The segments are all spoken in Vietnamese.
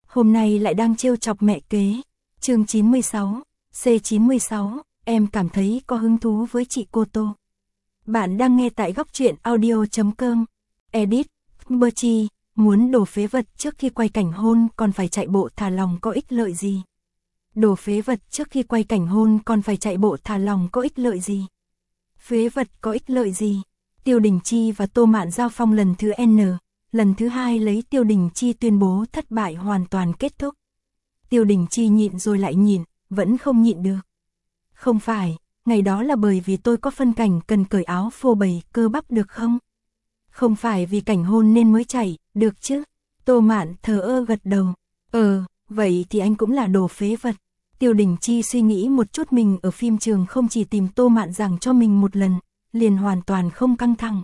hôm nay lại đang trêu chọc mẹ kế. Chương 96, C96, em cảm thấy có hứng thú với chị Cô Tô. Bạn đang nghe tại góc truyện audio.com. Edit, Bertie, muốn đồ phế vật trước khi quay cảnh hôn còn phải chạy bộ thả lòng có ích lợi gì? Đồ phế vật trước khi quay cảnh hôn còn phải chạy bộ thả lòng có ích lợi gì? Phế vật có ích lợi gì? Tiêu Đình Chi và Tô Mạn giao phong lần thứ N, lần thứ 2 lấy Tiêu Đình Chi tuyên bố thất bại hoàn toàn kết thúc. Tiêu Đình Chi nhịn rồi lại nhịn, vẫn không nhịn được. Không phải, ngày đó là bởi vì tôi có phân cảnh cần cởi áo phô bày cơ bắp được không? Không phải vì cảnh hôn nên mới chạy, được chứ? Tô Mạn thờ ơ gật đầu. Vậy thì anh cũng là đồ phế vật. Tiêu Đình Chi suy nghĩ một chút, mình ở phim trường không chỉ tìm Tô Mạn giảng cho mình một lần, liền hoàn toàn không căng thẳng.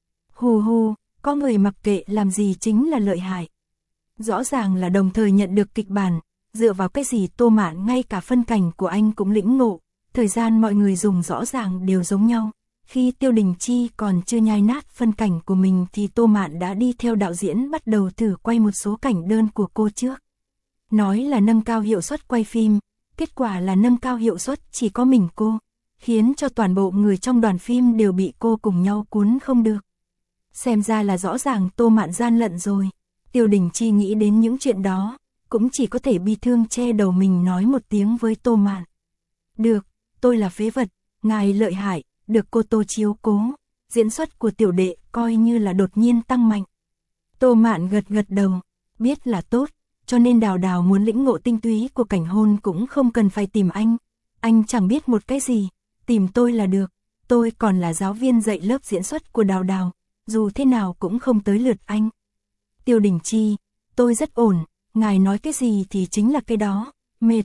Hù, có người mặc kệ làm gì chính là lợi hại. Rõ ràng là đồng thời nhận được kịch bản, dựa vào cái gì Tô Mạn ngay cả phân cảnh của anh cũng lĩnh ngộ, thời gian mọi người dùng rõ ràng đều giống nhau. Khi Tiêu Đình Chi còn chưa nhai nát phân cảnh của mình thì Tô Mạn đã đi theo đạo diễn bắt đầu thử quay một số cảnh đơn của cô trước. Nói là nâng cao hiệu suất quay phim, kết quả là nâng cao hiệu suất chỉ có mình cô, khiến cho toàn bộ người trong đoàn phim đều bị cô cùng nhau cuốn không được. Xem ra là rõ ràng Tô Mạn gian lận rồi. Tiêu Đình Chi nghĩ đến những chuyện đó, cũng chỉ có thể bi thương che đầu mình nói một tiếng với Tô Mạn. Được, tôi là phế vật, ngài lợi hại, được cô Tô chiếu cố, diễn xuất của tiểu đệ coi như là đột nhiên tăng mạnh. Tô Mạn gật đầu, biết là tốt, cho nên Đào muốn lĩnh ngộ tinh túy của cảnh hôn cũng không cần phải tìm anh chẳng biết một cái gì, tìm tôi là được, tôi còn là giáo viên dạy lớp diễn xuất của Đào, dù thế nào cũng không tới lượt anh. Tiêu Đình Chi, tôi rất ổn, ngài nói cái gì thì chính là cái đó, mệt.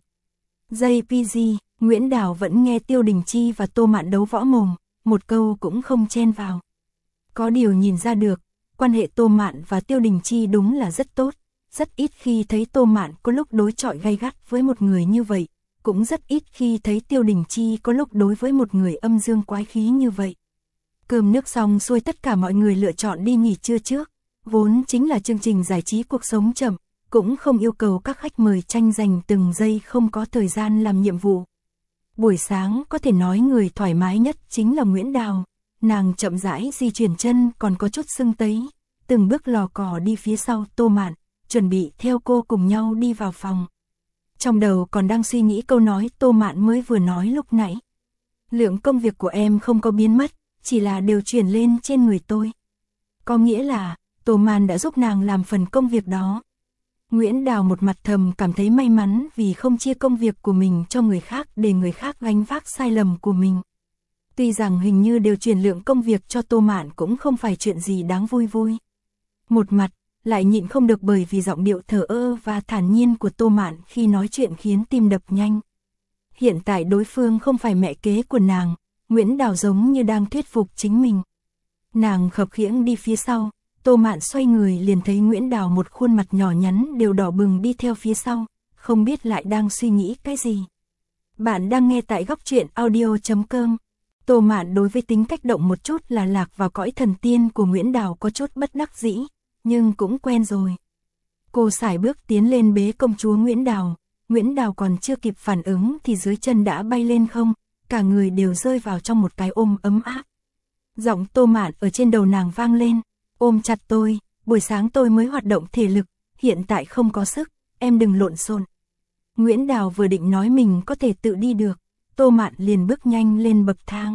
JPG, Nguyễn Đào vẫn nghe Tiêu Đình Chi và Tô Mạn đấu võ mồm, một câu cũng không chen vào. Có điều nhìn ra được, quan hệ Tô Mạn và Tiêu Đình Chi đúng là rất tốt, rất ít khi thấy Tô Mạn có lúc đối chọi gay gắt với một người như vậy, cũng rất ít khi thấy Tiêu Đình Chi có lúc đối với một người âm dương quái khí như vậy. Cơm nước xong xuôi, tất cả mọi người lựa chọn đi nghỉ trưa trước, vốn chính là chương trình giải trí cuộc sống chậm, cũng không yêu cầu các khách mời tranh giành từng giây không có thời gian làm nhiệm vụ. Buổi sáng có thể nói người thoải mái nhất chính là Nguyễn Đào, nàng chậm rãi di chuyển chân còn có chút sưng tấy, từng bước lò cò đi phía sau Tô Mạn, chuẩn bị theo cô cùng nhau đi vào phòng. Trong đầu còn đang suy nghĩ câu nói Tô Mạn mới vừa nói lúc nãy. Lượng công việc của em không có biến mất, chỉ là đều chuyển lên trên người tôi. Có nghĩa là, Tô Mạn đã giúp nàng làm phần công việc đó. Nguyễn Đào một mặt thầm cảm thấy may mắn vì không chia công việc của mình cho người khác để người khác gánh vác sai lầm của mình. Tuy rằng hình như đều chuyển lượng công việc cho Tô Mạn cũng không phải chuyện gì đáng vui. Một mặt, lại nhịn không được bởi vì giọng điệu thờ ơ và thản nhiên của Tô Mạn khi nói chuyện khiến tim đập nhanh. Hiện tại đối phương không phải mẹ kế của nàng, Nguyễn Đào giống như đang thuyết phục chính mình. Nàng khập khiễng đi phía sau, Tô Mạn xoay người liền thấy Nguyễn Đào một khuôn mặt nhỏ nhắn đều đỏ bừng đi theo phía sau, không biết lại đang suy nghĩ cái gì. Bạn đang nghe tại góc truyện audio.com. Tô Mạn đối với tính cách động một chút là lạc vào cõi thần tiên của Nguyễn Đào có chút bất đắc dĩ, nhưng cũng quen rồi. Cô sải bước tiến lên bế công chúa Nguyễn Đào còn chưa kịp phản ứng thì dưới chân đã bay lên không, cả người đều rơi vào trong một cái ôm ấm áp. Giọng Tô Mạn ở trên đầu nàng vang lên, ôm chặt tôi, buổi sáng tôi mới hoạt động thể lực, hiện tại không có sức, em đừng lộn xộn. Nguyễn Đào vừa định nói mình có thể tự đi được, Tô Mạn liền bước nhanh lên bậc thang.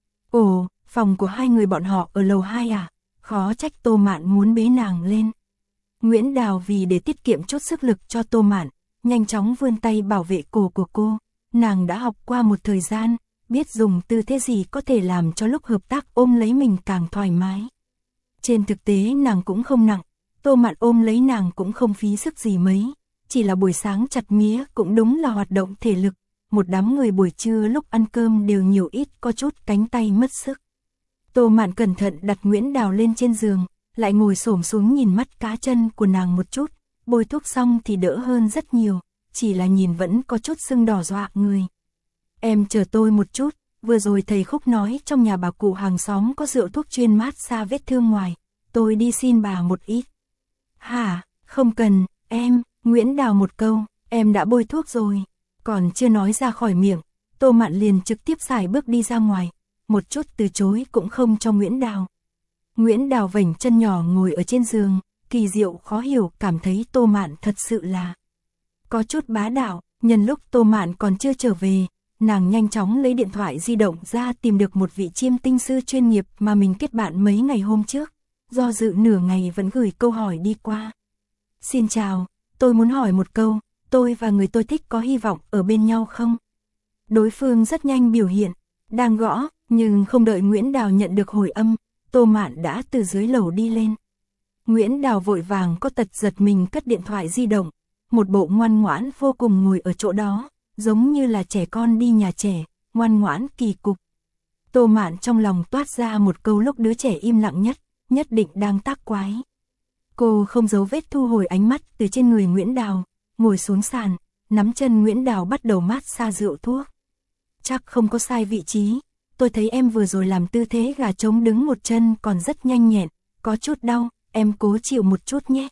Ồ, phòng của hai người bọn họ ở lầu 2 à? Khó trách Tô Mạn muốn bế nàng lên. Nguyễn Đào vì để tiết kiệm chút sức lực cho Tô Mạn, nhanh chóng vươn tay bảo vệ cổ của cô. Nàng đã học qua một thời gian, biết dùng tư thế gì có thể làm cho lúc hợp tác ôm lấy mình càng thoải mái. Trên thực tế nàng cũng không nặng, Tô Mạn ôm lấy nàng cũng không phí sức gì mấy, chỉ là buổi sáng chặt mía cũng đúng là hoạt động thể lực, một đám người buổi trưa lúc ăn cơm đều nhiều ít có chút cánh tay mất sức. Tô Mạn cẩn thận đặt Nguyễn Đào lên trên giường, lại ngồi xổm xuống nhìn mắt cá chân của nàng một chút, bôi thuốc xong thì đỡ hơn rất nhiều, chỉ là nhìn vẫn có chút sưng đỏ dọa người. Em chờ tôi một chút, vừa rồi thầy Khúc nói trong nhà bà cụ hàng xóm có rượu thuốc chuyên mát xa vết thương ngoài, tôi đi xin bà một ít. Hả, không cần, em, Nguyễn Đào một câu, em đã bôi thuốc rồi. Còn chưa nói ra khỏi miệng, Tô Mạn liền trực tiếp xài bước đi ra ngoài, một chút từ chối cũng không cho Nguyễn Đào. Nguyễn Đào vểnh chân nhỏ ngồi ở trên giường, kỳ diệu khó hiểu, cảm thấy Tô Mạn thật sự là có chút bá đạo. Nhân lúc Tô Mạn còn chưa trở về, nàng nhanh chóng lấy điện thoại di động ra tìm được một vị chiêm tinh sư chuyên nghiệp mà mình kết bạn mấy ngày hôm trước. Do dự nửa ngày vẫn gửi câu hỏi đi qua. Xin chào, tôi muốn hỏi một câu, tôi và người tôi thích có hy vọng ở bên nhau không? Đối phương rất nhanh biểu hiện, đang gõ, nhưng không đợi Nguyễn Đào nhận được hồi âm, Tô Mạn đã từ dưới lầu đi lên. Nguyễn Đào vội vàng có tật giật mình cất điện thoại di động, một bộ ngoan ngoãn vô cùng ngồi ở chỗ đó, giống như là trẻ con đi nhà trẻ, ngoan ngoãn kỳ cục. Tô Mạn trong lòng toát ra một câu lúc đứa trẻ im lặng nhất định đang tác quái. Cô không giấu vết thu hồi ánh mắt từ trên người Nguyễn Đào, ngồi xuống sàn, nắm chân Nguyễn Đào bắt đầu mát xa rượu thuốc. Chắc không có sai vị trí, tôi thấy em vừa rồi làm tư thế gà trống đứng một chân còn rất nhanh nhẹn, có chút đau, em cố chịu một chút nhé.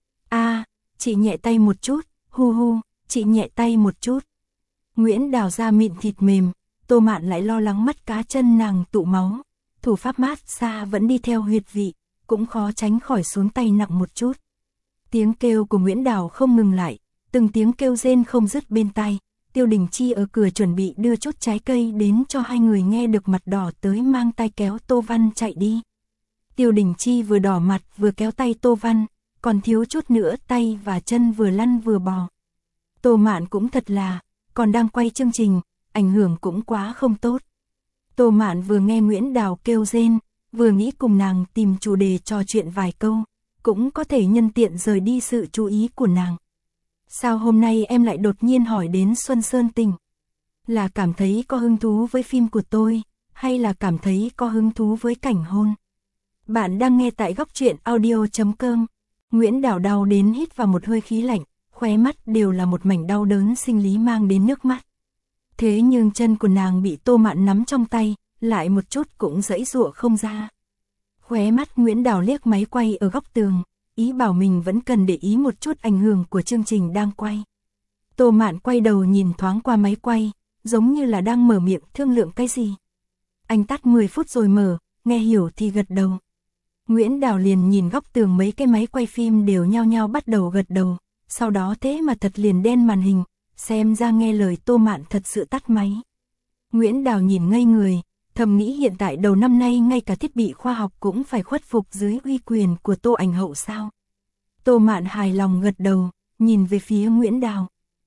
Chị nhẹ tay một chút, hu, chị nhẹ tay một chút. Nguyễn Đào da mịn thịt mềm, Tô Mạn lại lo lắng mắt cá chân nàng tụ máu, thủ pháp mát xa vẫn đi theo huyệt vị, cũng khó tránh khỏi xuống tay nặng một chút. Tiếng kêu của Nguyễn Đào không ngừng lại, từng tiếng kêu rên không dứt bên tai. Tiêu Đình Chi ở cửa chuẩn bị đưa chút trái cây đến cho hai người, nghe được mặt đỏ tới mang tay kéo Tô Văn chạy đi. Tiêu Đình Chi vừa đỏ mặt vừa kéo tay Tô Văn, còn thiếu chút nữa tay và chân vừa lăn vừa bò. Tô Mạn cũng thật là, còn đang quay chương trình, ảnh hưởng cũng quá không tốt. Tô Mạn vừa nghe Nguyễn Đào kêu rên, vừa nghĩ cùng nàng tìm chủ đề trò chuyện vài câu, cũng có thể nhân tiện rời đi sự chú ý của nàng. Sao hôm nay em lại đột nhiên hỏi đến Xuân Sơn Tình? Là cảm thấy có hứng thú với phim của tôi, hay là cảm thấy có hứng thú với cảnh hôn? Bạn đang nghe tại góc truyện audio.com. Nguyễn Đào đau đến hít vào một hơi khí lạnh, khóe mắt đều là một mảnh đau đớn sinh lý mang đến nước mắt. Thế nhưng chân của nàng bị Tô Mạn nắm trong tay, lại một chút cũng giãy giụa không ra. Khóe mắt Nguyễn Đào liếc máy quay ở góc tường, ý bảo mình vẫn cần để ý một chút ảnh hưởng của chương trình đang quay. Tô Mạn quay đầu nhìn thoáng qua máy quay, giống như là đang mở miệng thương lượng cái gì. Anh tắt 10 phút rồi mở, nghe hiểu thì gật đầu. Nguyễn Đào liền nhìn góc tường mấy cái máy quay phim đều nhao nhao bắt đầu gật đầu, sau đó thế mà thật liền đen màn hình, xem ra nghe lời Tô Mạn thật sự tắt máy. Nguyễn Đào nhìn ngây người, thầm nghĩ hiện tại đầu năm nay ngay cả thiết bị khoa học cũng phải khuất phục dưới uy quyền của Tô Ảnh Hậu sao. Tô Mạn hài lòng gật đầu, nhìn về phía Nguyễn Đào.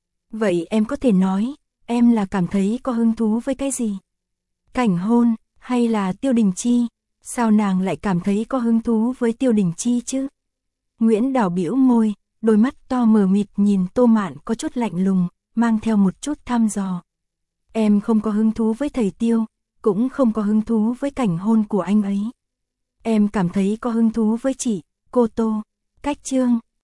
Vậy em có thể nói, em là cảm thấy có hứng thú với cái gì? Cảnh hôn, hay là Tiêu Đình Chi? Sao nàng lại cảm thấy có hứng thú với Tiêu Đình Chi chứ? Nguyễn Đào bĩu môi, đôi mắt to mờ mịt nhìn Tô Mạn có chút lạnh lùng, mang theo một chút thăm dò. Em không có hứng thú với thầy Tiêu, cũng không có hứng thú với cảnh hôn của anh ấy. Em cảm thấy có hứng thú với chị, cô Tô. Cách chương